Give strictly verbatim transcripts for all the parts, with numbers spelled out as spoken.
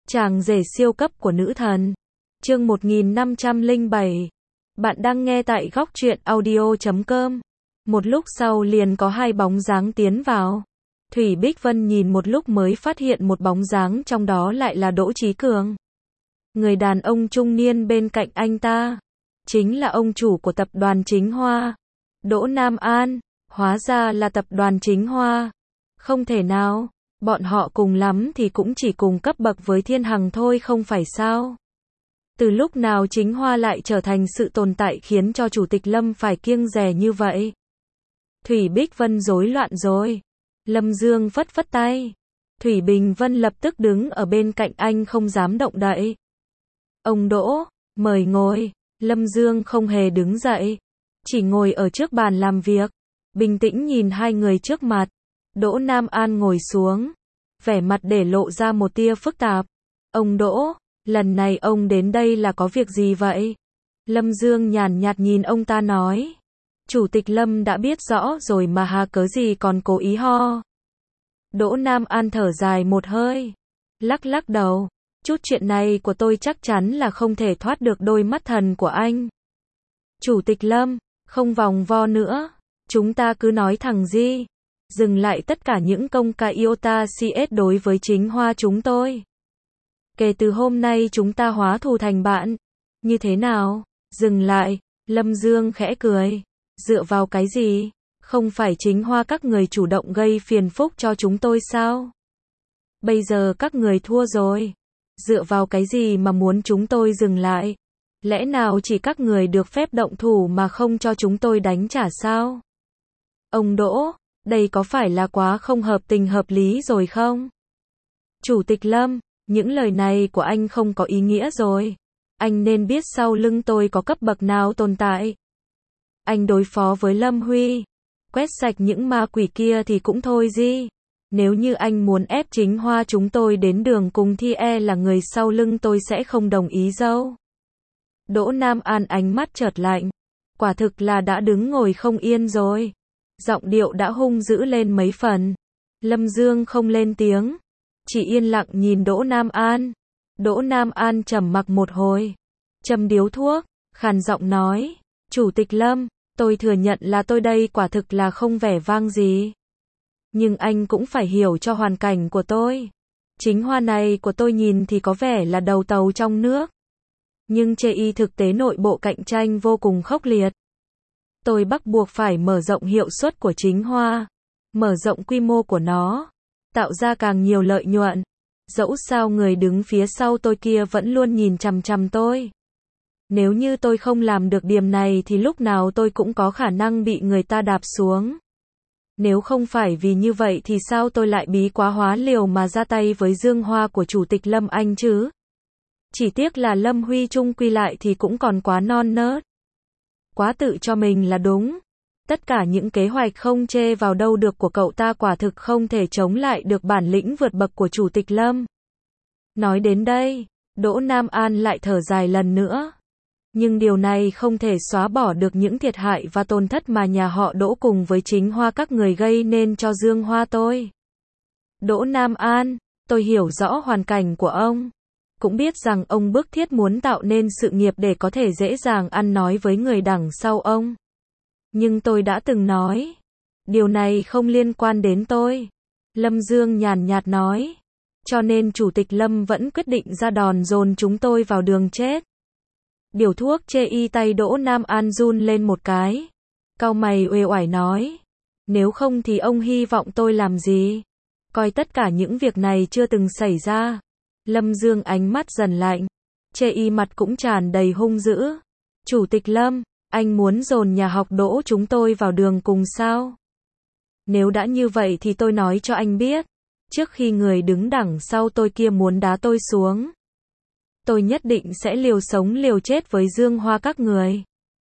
Chàng rể siêu cấp của nữ thần. Chương một nghìn năm trăm lẻ bảy. Bạn đang nghe tại góc truyện audio chấm com. Một lúc sau liền có hai bóng dáng tiến vào. Thủy Bích Vân nhìn một lúc mới phát hiện một bóng dáng trong đó lại là Đỗ Chí Cường. Người đàn ông trung niên bên cạnh anh ta chính là ông chủ của tập đoàn Chính Hoa, Đỗ Nam An. Hóa ra là tập đoàn Chính Hoa. Không thể nào, bọn họ cùng lắm thì cũng chỉ cùng cấp bậc với Thiên Hằng thôi không phải sao? Từ lúc nào Chính Hoa lại trở thành sự tồn tại khiến cho Chủ tịch Lâm phải kiêng dè như vậy? Thủy Bích Vân rối loạn rồi. Lâm Dương phất phất tay. Thủy Bình Vân lập tức đứng ở bên cạnh anh không dám động đậy. Ông Đỗ, mời ngồi. Lâm Dương không hề đứng dậy, chỉ ngồi ở trước bàn làm việc, bình tĩnh nhìn hai người trước mặt. Đỗ Nam An ngồi xuống, vẻ mặt để lộ ra một tia phức tạp. Ông Đỗ, lần này ông đến đây là có việc gì vậy? Lâm Dương nhàn nhạt nhìn ông ta nói. Chủ tịch Lâm đã biết rõ rồi mà hà cớ gì còn cố ý ho. Đỗ Nam An thở dài một hơi, lắc lắc đầu. Chút chuyện này của tôi chắc chắn là không thể thoát được đôi mắt thần của anh. Chủ tịch Lâm, không vòng vo nữa, chúng ta cứ nói thẳng gì. Dừng lại tất cả những công ca iota cs đối với Chính Hoa chúng tôi. Kể từ hôm nay chúng ta hóa thù thành bạn. Như thế nào? Dừng lại, Lâm Dương khẽ cười. Dựa vào cái gì? Không phải Chính Hoa các người chủ động gây phiền phức cho chúng tôi sao? Bây giờ các người thua rồi. Dựa vào cái gì mà muốn chúng tôi dừng lại? Lẽ nào chỉ các người được phép động thủ mà không cho chúng tôi đánh trả sao? Ông Đỗ, đây có phải là quá không hợp tình hợp lý rồi không? Chủ tịch Lâm, những lời này của anh không có ý nghĩa rồi. Anh nên biết sau lưng tôi có cấp bậc nào tồn tại. Anh đối phó với Lâm Huy, quét sạch những ma quỷ kia thì cũng thôi gì. Nếu như anh muốn ép Chính Hoa chúng tôi đến đường cùng thì e là người sau lưng tôi sẽ không đồng ý đâu. Đỗ Nam An ánh mắt chợt lạnh. Quả thực là đã đứng ngồi không yên rồi. Giọng điệu đã hung dữ lên mấy phần. Lâm Dương không lên tiếng, chỉ yên lặng nhìn Đỗ Nam An. Đỗ Nam An trầm mặc một hồi, châm điếu thuốc, khàn giọng nói. Chủ tịch Lâm, tôi thừa nhận là tôi đây quả thực là không vẻ vang gì. Nhưng anh cũng phải hiểu cho hoàn cảnh của tôi. Chính Hoa này của tôi nhìn thì có vẻ là đầu tàu trong nước. Nhưng chê y thực tế nội bộ cạnh tranh vô cùng khốc liệt. Tôi bắt buộc phải mở rộng hiệu suất của Chính Hoa, mở rộng quy mô của nó, tạo ra càng nhiều lợi nhuận. Dẫu sao người đứng phía sau tôi kia vẫn luôn nhìn chằm chằm tôi. Nếu như tôi không làm được điểm này thì lúc nào tôi cũng có khả năng bị người ta đạp xuống. Nếu không phải vì như vậy thì sao tôi lại bí quá hóa liều mà ra tay với Dương Hoa của Chủ tịch Lâm anh chứ? Chỉ tiếc là Lâm Huy chung quy lại thì cũng còn quá non nớt. Quá tự cho mình là đúng. Tất cả những kế hoạch không chê vào đâu được của cậu ta quả thực không thể chống lại được bản lĩnh vượt bậc của Chủ tịch Lâm. Nói đến đây, Đỗ Nam An lại thở dài lần nữa. Nhưng điều này không thể xóa bỏ được những thiệt hại và tổn thất mà nhà họ Đỗ cùng với Chính Hoa các người gây nên cho Dương Hoa tôi. Đỗ Nam An, tôi hiểu rõ hoàn cảnh của ông. Cũng biết rằng ông bức thiết muốn tạo nên sự nghiệp để có thể dễ dàng ăn nói với người đằng sau ông. Nhưng tôi đã từng nói, điều này không liên quan đến tôi. Lâm Dương nhàn nhạt nói. Cho nên Chủ tịch Lâm vẫn quyết định ra đòn dồn chúng tôi vào đường chết. Điều thuốc chê y tay Đỗ Nam An run lên một cái. Cau mày uể oải nói. Nếu không thì ông hy vọng tôi làm gì? Coi tất cả những việc này chưa từng xảy ra. Lâm Dương ánh mắt dần lạnh. Chê y mặt cũng tràn đầy hung dữ. Chủ tịch Lâm, anh muốn dồn nhà học Đỗ chúng tôi vào đường cùng sao? Nếu đã như vậy thì tôi nói cho anh biết. Trước khi người đứng đằng sau tôi kia muốn đá tôi xuống, tôi nhất định sẽ liều sống liều chết với Dương Hoa các người.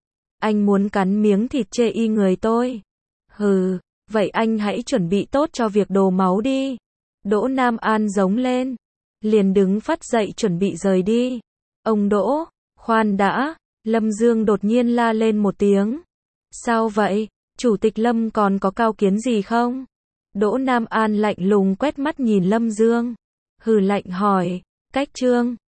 Anh muốn cắn miếng thịt chê y người tôi. Hừ, vậy anh hãy chuẩn bị tốt cho việc đổ máu đi. Đỗ Nam An giống lên, liền đứng phắt dậy chuẩn bị rời đi. Ông Đỗ, khoan đã, Lâm Dương đột nhiên la lên một tiếng. Sao vậy, Chủ tịch Lâm còn có cao kiến gì không? Đỗ Nam An lạnh lùng quét mắt nhìn Lâm Dương. Hừ lạnh hỏi, Cách chương